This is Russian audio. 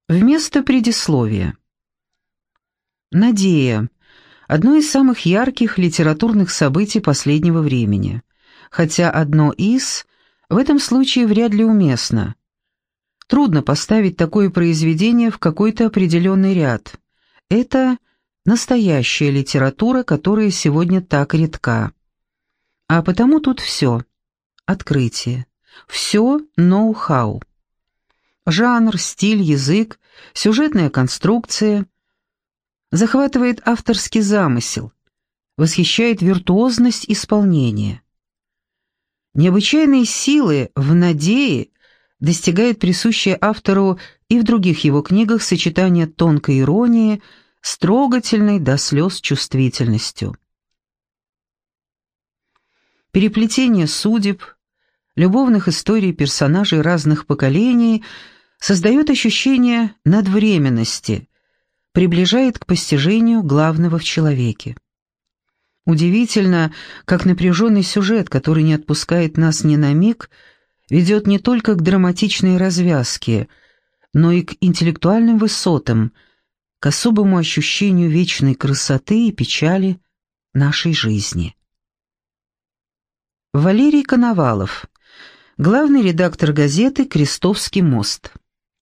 Вместо предисловия. «Надея» — одно из самых ярких литературных событий последнего времени, хотя одно из в этом случае вряд ли уместно. Трудно поставить такое произведение в какой-то определенный ряд. Это настоящая литература, которая сегодня так редка. А потому тут все — открытие, все ноу-хау. Жанр, стиль, язык, сюжетная конструкция. Захватывает авторский замысел, восхищает виртуозность исполнения. Необычайные силы в «Надее» достигает присущее автору и в других его книгах сочетание тонкой иронии с трогательной до слез чувствительностью. Переплетение судеб, любовных историй персонажей разных поколений создает ощущение надвременности, приближает к постижению главного в человеке. Удивительно, как напряженный сюжет, который не отпускает нас ни на миг, ведет не только к драматичной развязке, но и к интеллектуальным высотам, к особому ощущению вечной красоты и печали нашей жизни. Валерий Коновалов, главный редактор газеты «Крестовский мост».